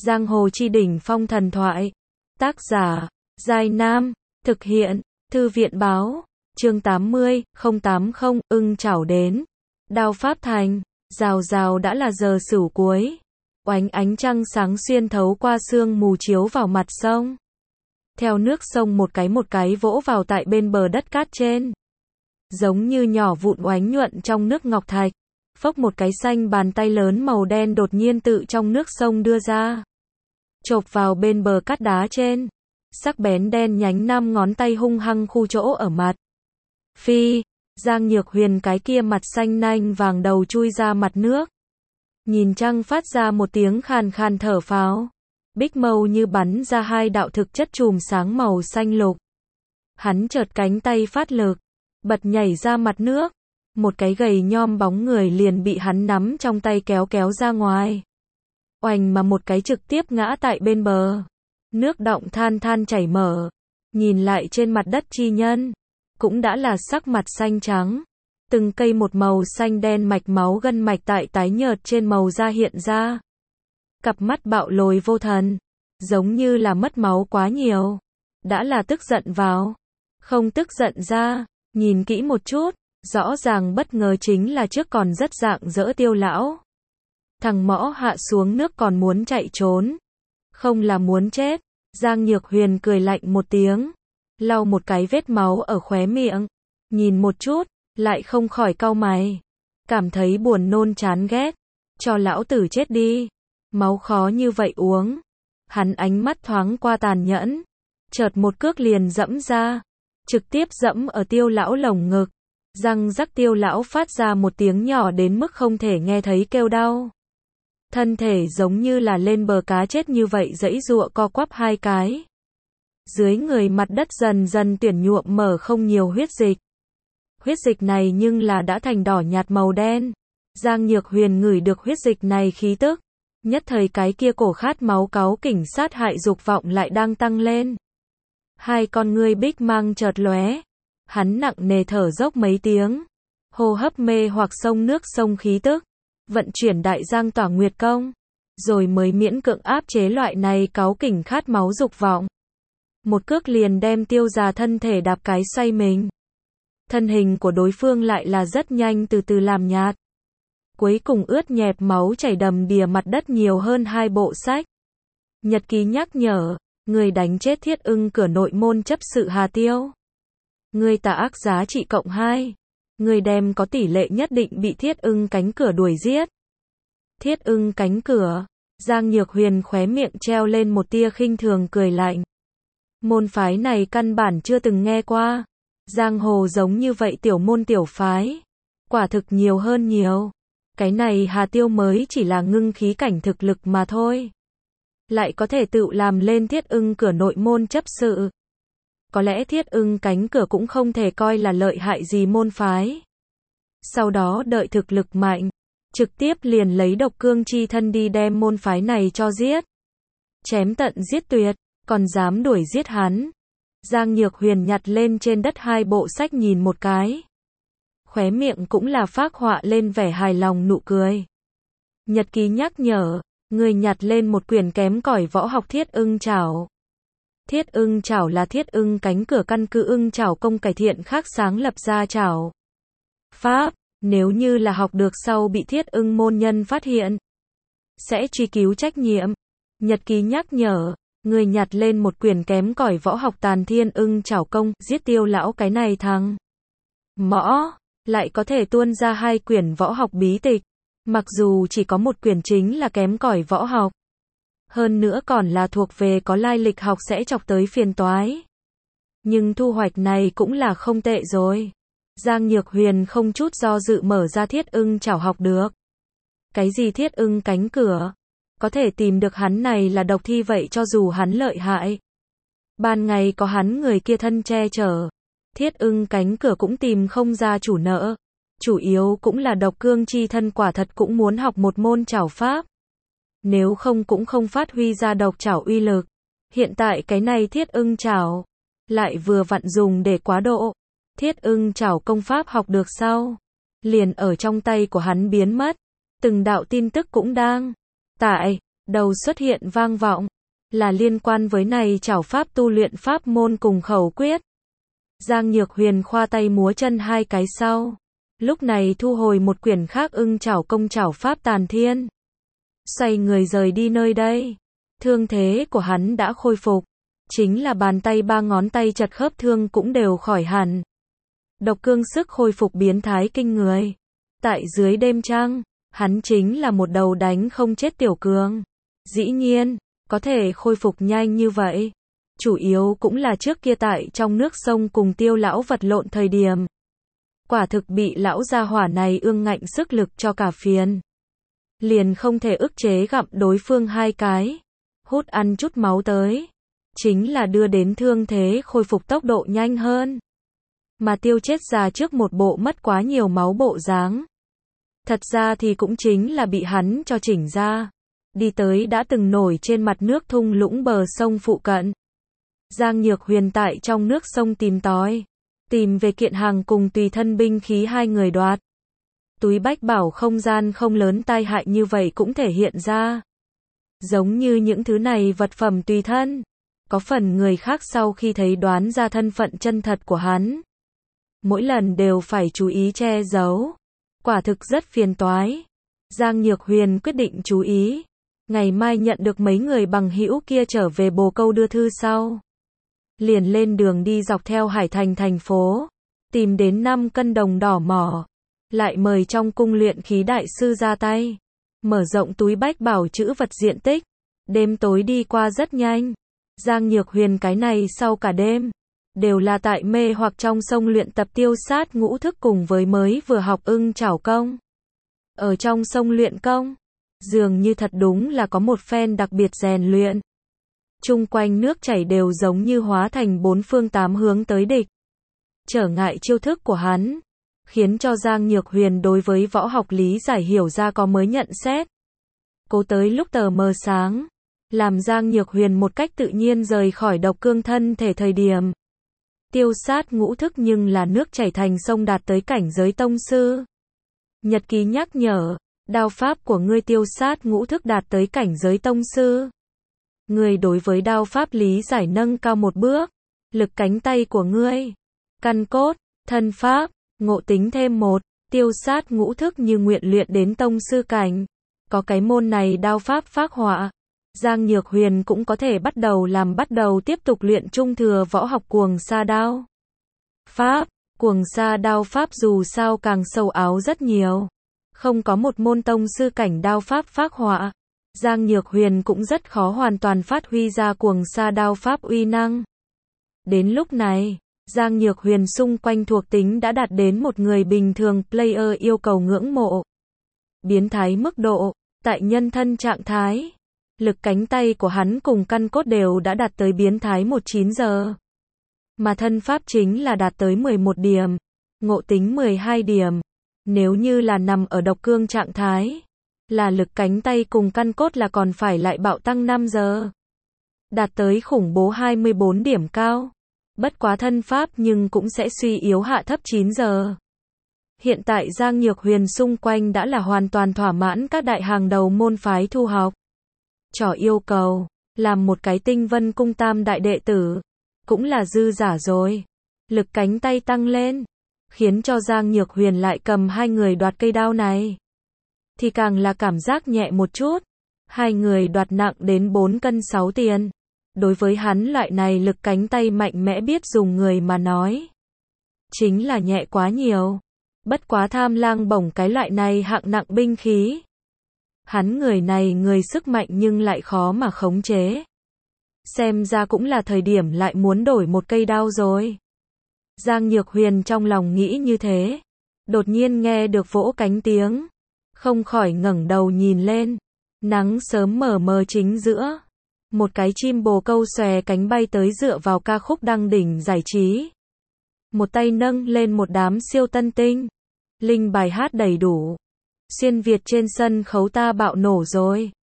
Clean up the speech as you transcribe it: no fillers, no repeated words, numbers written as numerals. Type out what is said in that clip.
Giang hồ chi đỉnh phong thần thoại. Tác giả, Giai Nam. Thực hiện, Thư viện báo. Chương 80, 080, ưng chảo đến. Đao pháp thành. Rào rào đã là giờ sửu cuối. Oánh ánh trăng sáng xuyên thấu qua sương mù chiếu vào mặt sông. Theo nước sông một cái vỗ vào tại bên bờ đất cát trên. Giống như nhỏ vụn oánh nhuận trong nước ngọc thạch. Phốc một cái xanh bàn tay lớn màu đen đột nhiên tự trong nước sông đưa ra. Chộp vào bên bờ cát đá trên. Sắc bén đen nhánh 5 ngón tay hung hăng khu chỗ ở mặt. Phi, Giang Nhược Huyền cái kia mặt xanh nanh vàng đầu chui ra mặt nước. Nhìn trăng phát ra một tiếng khàn khàn thở phào. Bích mâu như bắn ra 2 đạo thực chất chùm sáng màu xanh lục. Hắn chợt cánh tay phát lực, bật nhảy ra mặt nước. Một cái gầy nhom bóng người liền bị hắn nắm trong tay kéo kéo ra ngoài. Oành mà một cái trực tiếp ngã tại bên bờ. Nước động than than chảy mở. Nhìn lại trên mặt đất chi nhân, cũng đã là sắc mặt xanh trắng. Từng cây một màu xanh đen mạch máu gân mạch tại tái nhợt trên màu da hiện ra. Cặp mắt bạo lồi vô thần, giống như là mất máu quá nhiều. Đã là tức giận vào, không tức giận ra, nhìn kỹ một chút, rõ ràng bất ngờ chính là trước còn rất rạng rỡ Tiêu lão. Thằng mõ hạ xuống nước còn muốn chạy trốn, không là muốn chết. Giang Nhược Huyền cười lạnh một tiếng, lau một cái vết máu ở khóe miệng, nhìn một chút, lại không khỏi cau mày, cảm thấy buồn nôn chán ghét, cho lão tử chết đi, máu khó như vậy uống. Hắn ánh mắt thoáng qua tàn nhẫn, chợt một cước liền dẫm ra, trực tiếp dẫm ở Tiêu lão lồng ngực, răng rắc Tiêu lão phát ra một tiếng nhỏ đến mức không thể nghe thấy kêu đau. Thân thể giống như là lên bờ cá chết như vậy giãy giụa co quắp 2 cái. Dưới người mặt đất dần dần tuyển nhuộm mở không nhiều huyết dịch. Huyết dịch này nhưng là đã thành đỏ nhạt màu đen. Giang Nhược Huyền ngửi được huyết dịch này khí tức. Nhất thời cái kia cổ khát máu cáu kỉnh sát hại dục vọng lại đang tăng lên. 2 con ngươi bích mang chợt lóe. Hắn nặng nề thở dốc mấy tiếng. Hô hấp mê hoặc sông nước sông khí tức. Vận chuyển đại giang tỏa nguyệt công. Rồi mới miễn cưỡng áp chế loại này cáu kỉnh khát máu dục vọng. Một cước liền đem Tiêu già thân thể đạp cái xoay mình. Thân hình của đối phương lại là rất nhanh từ từ làm nhạt. Cuối cùng ướt nhẹp máu chảy đầm đìa mặt đất nhiều hơn 2 bộ sách. Nhật ký nhắc nhở, người đánh chết Thiết Ưng cửa nội môn chấp sự Hà Tiêu. Người tà ác giá trị cộng 2. Người đem có tỷ lệ nhất định bị Thiết Ưng cánh cửa đuổi giết. Thiết Ưng cánh cửa, Giang Nhược Huyền khóe miệng treo lên một tia khinh thường cười lạnh. Môn phái này căn bản chưa từng nghe qua. Giang hồ giống như vậy tiểu môn tiểu phái, quả thực nhiều hơn nhiều. Cái này Hà Tiêu mới chỉ là ngưng khí cảnh thực lực mà thôi. Lại có thể tự làm lên Thiết Ưng cửa nội môn chấp sự. Có lẽ Thiết Ưng cánh cửa cũng không thể coi là lợi hại gì môn phái. Sau đó đợi thực lực mạnh, trực tiếp liền lấy độc cương chi thân đi đem môn phái này cho giết. Chém tận giết tuyệt, còn dám đuổi giết hắn. Giang Nhược Huyền nhặt lên trên đất 2 bộ sách nhìn một cái. Khóe miệng cũng là phác họa lên vẻ hài lòng nụ cười. Nhật ký nhắc nhở, người nhặt lên một quyển kém cỏi võ học Thiết Ưng Chảo. Thiết Ưng Chảo là Thiết Ưng cánh cửa căn cứ ưng chảo công cải thiện khác sáng lập ra chảo pháp, nếu như là học được sau bị Thiết Ưng môn nhân phát hiện, sẽ truy cứu trách nhiệm. Nhật ký nhắc nhở, người nhặt lên một quyển kém cỏi võ học Tàn Thiên Ưng Chảo công, giết Tiêu lão cái này thằng mõ, lại có thể tuôn ra 2 quyển võ học bí tịch. Mặc dù chỉ có một quyển chính là kém cỏi võ học, hơn nữa còn là thuộc về có lai lịch học sẽ chọc tới phiền toái. Nhưng thu hoạch này cũng là không tệ rồi. Giang Nhược Huyền không chút do dự mở ra Thiết Ưng Chảo học được. Cái gì Thiết Ưng cánh cửa? Có thể tìm được hắn này là độc thi vậy cho dù hắn lợi hại. Ban ngày có hắn người kia thân che chở. Thiết Ưng cánh cửa cũng tìm không ra chủ nợ. Chủ yếu cũng là độc cương chi thân quả thật cũng muốn học một môn chảo pháp. Nếu không cũng không phát huy ra độc chảo uy lực. Hiện tại cái này Thiết Ưng Chảo lại vừa vặn dùng để quá độ. Thiết Ưng Chảo công pháp học được sau, liền ở trong tay của hắn biến mất. Từng đạo tin tức cũng đang tại đầu xuất hiện vang vọng, là liên quan với này trảo pháp tu luyện pháp môn cùng khẩu quyết. Giang Nhược Huyền khoa tay múa chân hai cái sau, lúc này thu hồi một quyển khác ưng trảo công trảo pháp tàn thiên. Xoay người rời đi nơi đây. Thương thế của hắn đã khôi phục, chính là bàn tay ba ngón tay chật khớp thương cũng đều khỏi hẳn. Độc cương sức khôi phục biến thái kinh người. Tại dưới đêm trăng, hắn chính là một đầu đánh không chết tiểu cường. Dĩ nhiên, có thể khôi phục nhanh như vậy, chủ yếu cũng là trước kia tại trong nước sông cùng Tiêu lão vật lộn thời điểm. Quả thực bị lão gia hỏa này ương ngạnh sức lực cho cả phiền. Liền không thể ức chế gặm đối phương hai cái, hút ăn chút máu tới. Chính là đưa đến thương thế khôi phục tốc độ nhanh hơn. Mà Tiêu chết già trước một bộ mất quá nhiều máu bộ dáng. Thật ra thì cũng chính là bị hắn cho chỉnh ra. Đi tới đã từng nổi trên mặt nước thung lũng bờ sông phụ cận. Giang Nhược Huyền tại trong nước sông tìm tòi. Tìm về kiện hàng cùng tùy thân binh khí hai người đoạt. Túi bách bảo không gian không lớn tai hại như vậy cũng thể hiện ra. Giống như những thứ này vật phẩm tùy thân. Có phần người khác sau khi thấy đoán ra thân phận chân thật của hắn. Mỗi lần đều phải chú ý che giấu. Quả thực rất phiền toái. Giang Nhược Huyền quyết định chú ý. Ngày mai nhận được mấy người bằng hữu kia trở về Bồ Câu đưa thư sau. Liền lên đường đi dọc theo Hải Thành thành phố. Tìm đến 5 cân đồng đỏ mỏ. Lại mời trong cung luyện khí đại sư ra tay. Mở rộng túi bách bảo trữ vật diện tích. Đêm tối đi qua rất nhanh. Giang Nhược Huyền cái này sau cả đêm. Đều là tại mê hoặc trong sông luyện tập tiêu sát ngũ thức cùng với mới vừa học ưng chảo công. Ở trong sông luyện công. Dường như thật đúng là có một phen đặc biệt rèn luyện. Chung quanh nước chảy đều giống như hóa thành bốn phương tám hướng tới địch. Trở ngại chiêu thức của hắn. Khiến cho Giang Nhược Huyền đối với võ học lý giải hiểu ra có mới nhận xét. Cố tới lúc tờ mờ sáng. Làm Giang Nhược Huyền một cách tự nhiên rời khỏi độc cương thân thể thời điểm. Tiêu sát ngũ thức nhưng là nước chảy thành sông đạt tới cảnh giới tông sư. Nhật ký nhắc nhở, đao pháp của ngươi tiêu sát ngũ thức đạt tới cảnh giới tông sư. Ngươi đối với đao pháp lý giải nâng cao một bước. Lực cánh tay của ngươi, căn cốt, thân pháp, ngộ tính thêm một, tiêu sát ngũ thức như nguyện luyện đến tông sư cảnh. Có cái môn này đao pháp phác họa. Giang Nhược Huyền cũng có thể bắt đầu tiếp tục luyện trung thừa võ học cuồng sa đao. Pháp, cuồng sa đao pháp dù sao càng sâu áo rất nhiều. Không có một môn tông sư cảnh đao pháp phác họa. Giang Nhược Huyền cũng rất khó hoàn toàn phát huy ra cuồng sa đao pháp uy năng. Đến lúc này, Giang Nhược Huyền xung quanh thuộc tính đã đạt đến một người bình thường player yêu cầu ngưỡng mộ. Biến thái mức độ, tại nhân thân trạng thái. Lực cánh tay của hắn cùng căn cốt đều đã đạt tới biến thái 19 giờ. Mà thân pháp chính là đạt tới 11 điểm. Ngộ tính 12 điểm. Nếu như là nằm ở độc cương trạng thái. Là lực cánh tay cùng căn cốt là còn phải lại bạo tăng 5 giờ. Đạt tới khủng bố 24 điểm cao. Bất quá thân pháp nhưng cũng sẽ suy yếu hạ thấp 9 giờ. Hiện tại Giang Nhược Huyền xung quanh đã là hoàn toàn thỏa mãn các đại hàng đầu môn phái thu học. Trò yêu cầu, làm một cái tinh vân cung tam đại đệ tử, cũng là dư giả rồi. Lực cánh tay tăng lên, khiến cho Giang Nhược Huyền lại cầm hai người đoạt cây đao này. Thì càng là cảm giác nhẹ một chút. Hai người đoạt nặng đến 4 cân 6 tiền. Đối với hắn loại này lực cánh tay mạnh mẽ biết dùng người mà nói. Chính là nhẹ quá nhiều. Bất quá tham lang bổng cái loại này hạng nặng binh khí. Hắn người này người sức mạnh nhưng lại khó mà khống chế. Xem ra cũng là thời điểm lại muốn đổi một cây đao rồi. Giang Nhược Huyền trong lòng nghĩ như thế. Đột nhiên nghe được vỗ cánh tiếng. Không khỏi ngẩng đầu nhìn lên. Nắng sớm mờ mờ chính giữa. Một cái chim bồ câu xòe cánh bay tới dựa vào ca khúc đăng đỉnh giải trí. Một tay nâng lên một đám siêu tân tinh. Linh bài hát đầy đủ. Xuyên Việt trên sân khấu ta bạo nổ rồi.